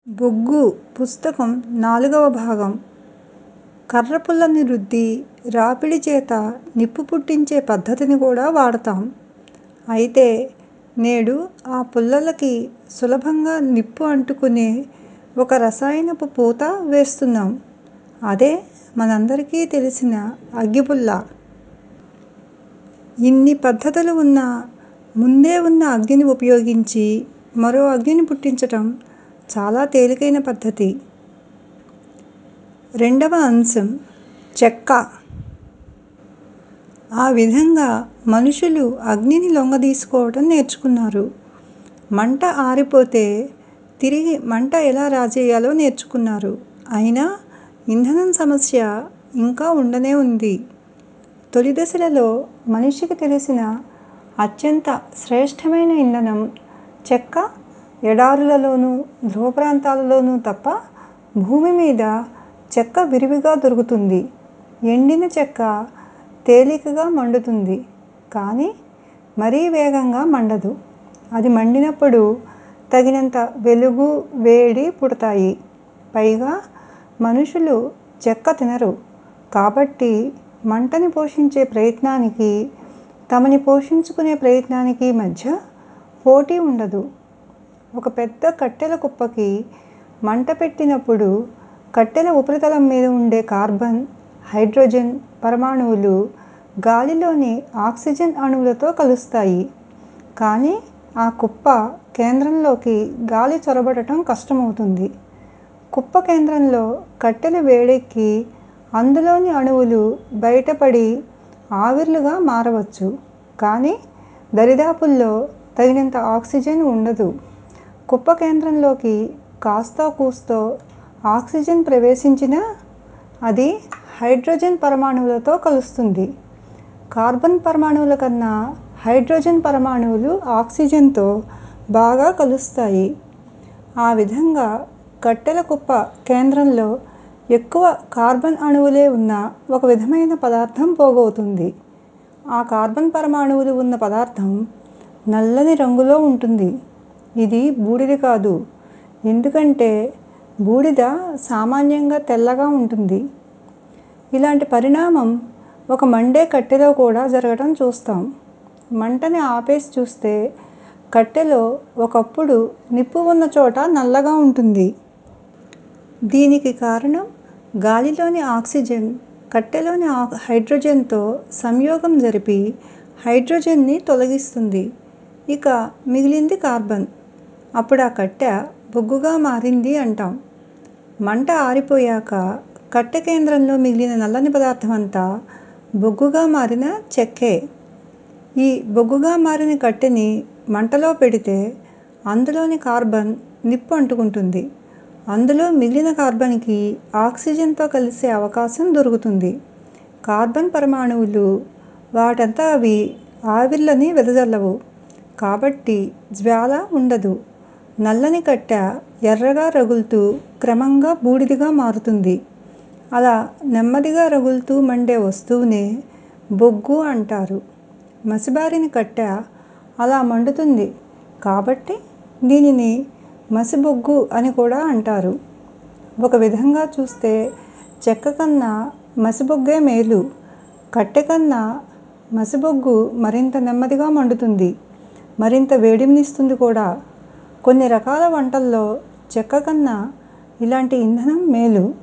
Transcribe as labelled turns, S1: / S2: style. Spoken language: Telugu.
S1: బొగ్గు పుస్తకం 4వ భాగం. కర్రపుల్లని రుద్ది రాపిడి చేత నిప్పు పుట్టించే పద్ధతిని కూడా వాడతాం. అయితే నేడు ఆ పుల్లలకి సులభంగా నిప్పు అంటుకునే ఒక రసాయనపు పూత వేస్తున్నాం. అదే మనందరికీ తెలిసిన అగ్గిపుల్ల. ఇన్ని పద్ధతులు ఉన్నా ముందే ఉన్న అగ్నిని ఉపయోగించి మరో అగ్నిని పుట్టించటం చాలా తేలికైన పద్ధతి. రెండవ అంశం చెక్క. ఆ విధంగా మనుషులు అగ్నిని లొంగదీసుకోవటం నేర్చుకున్నారు. మంట ఆరిపోతే తిరిగి మంట ఎలా రాజేయాలో నేర్చుకున్నారు. అయినా ఇంధనం సమస్య ఇంకా ఉండనే ఉంది. తొలి దశలలో మనిషికి తెలిసిన అత్యంత శ్రేష్టమైన ఇంధనం చెక్క. ఎడారులలోనూ ధ్రువ ప్రాంతాలలోనూ తప్ప భూమి మీద చెక్క విరివిగా దొరుకుతుంది. ఎండిన చెక్క తేలికగా మండుతుంది, కానీ మరీ వేగంగా మండదు. అది మండినప్పుడు తగినంత వెలుగు, వేడి పుడతాయి. పైగా మనుషులు చెక్క తినరు, కాబట్టి మంటని పోషించే ప్రయత్నానికి, తమని పోషించుకునే ప్రయత్నానికి మధ్య పోటీ ఉండదు. ఒక పెద్ద కట్టెల కుప్పకి మంట పెట్టినప్పుడు కట్టెల ఉపరితలం మీద ఉండే కార్బన్, హైడ్రోజన్ పరమాణువులు గాలిలోని ఆక్సిజన్ అణువులతో కలుస్తాయి. కానీ ఆ కుప్ప కేంద్రంలోకి గాలి చొరబడటం కష్టమవుతుంది. కుప్ప కేంద్రంలో కట్టెలు వేడెక్కి అందులోని అణువులు బయటపడి ఆవిర్లుగా మారవచ్చు, కానీ దరిదాపుల్లో తగినంత ఆక్సిజన్ ఉండదు. కుప్ప కేంద్రంలోకి కాస్తో కూస్తో ఆక్సిజన్ ప్రవేశించినా అది హైడ్రోజన్ పరమాణువులతో కలుస్తుంది. కార్బన్ పరమాణువుల కన్నా హైడ్రోజన్ పరమాణువులు ఆక్సిజన్తో బాగా కలుస్తాయి. ఆ విధంగా కట్టెల కుప్ప కేంద్రంలో ఎక్కువ కార్బన్ అణువులే ఉన్న ఒక విధమైన పదార్థం పోగవుతుంది. ఆ కార్బన్ పరమాణువులు ఉన్న పదార్థం నల్లని రంగులో ఉంటుంది. ఇది బూడిద కాదు, ఎందుకంటే బూడిద సామాన్యంగా తెల్లగా ఉంటుంది. ఇలాంటి పరిణామం ఒక మండే కట్టెలో కూడా జరగటం చూస్తాం. మంటని ఆపేసి చూస్తే కట్టెలో ఒకప్పుడు నిప్పు ఉన్న చోట నల్లగా ఉంటుంది. దీనికి కారణం గాలిలోని ఆక్సిజన్ కట్టెలోని హైడ్రోజన్తో సంయోగం జరిపి హైడ్రోజన్ని తొలగిస్తుంది. ఇక మిగిలింది కార్బన్. అప్పుడు ఆ కట్టె బొగ్గుగా మారింది అంటాం. మంట ఆరిపోయాక కట్టె కేంద్రంలో మిగిలిన నల్లని పదార్థమంతా బొగ్గుగా మారిన చెక్కే. ఈ బొగ్గుగా మారిన కట్టెని మంటలో పెడితే అందులోని కార్బన్ నిప్పు అంటుకుంటుంది. అందులో మిగిలిన కార్బన్కి ఆక్సిజన్తో కలిసే అవకాశం దొరుకుతుంది. కార్బన్ పరమాణువులు వాటంతట అవి ఆవిర్లని వెదజల్లవు, కాబట్టి జ్వాల ఉండదు. నల్లని కట్టె ఎర్రగా రగులుతూ క్రమంగా బూడిదగా మారుతుంది. అలా నెమ్మదిగా రగులుతూ మండే వస్తువునే బొగ్గు అంటారు. మసిబారిన కట్టె అలా మండుతుంది, కాబట్టి దీనిని మసిబొగ్గు అని కూడా అంటారు. ఒక విధంగా చూస్తే చెక్క కన్నా మసిబొగ్గే మేలు. కట్టె కన్నా మసిబొగ్గు మరింత నెమ్మదిగా మండుతుంది, మరింత వేడిమినిస్తుంది కూడా. కొన్ని రకాల వంటల్లో చెక్క కన్నా ఇలాంటి ఇంధనం మేలు.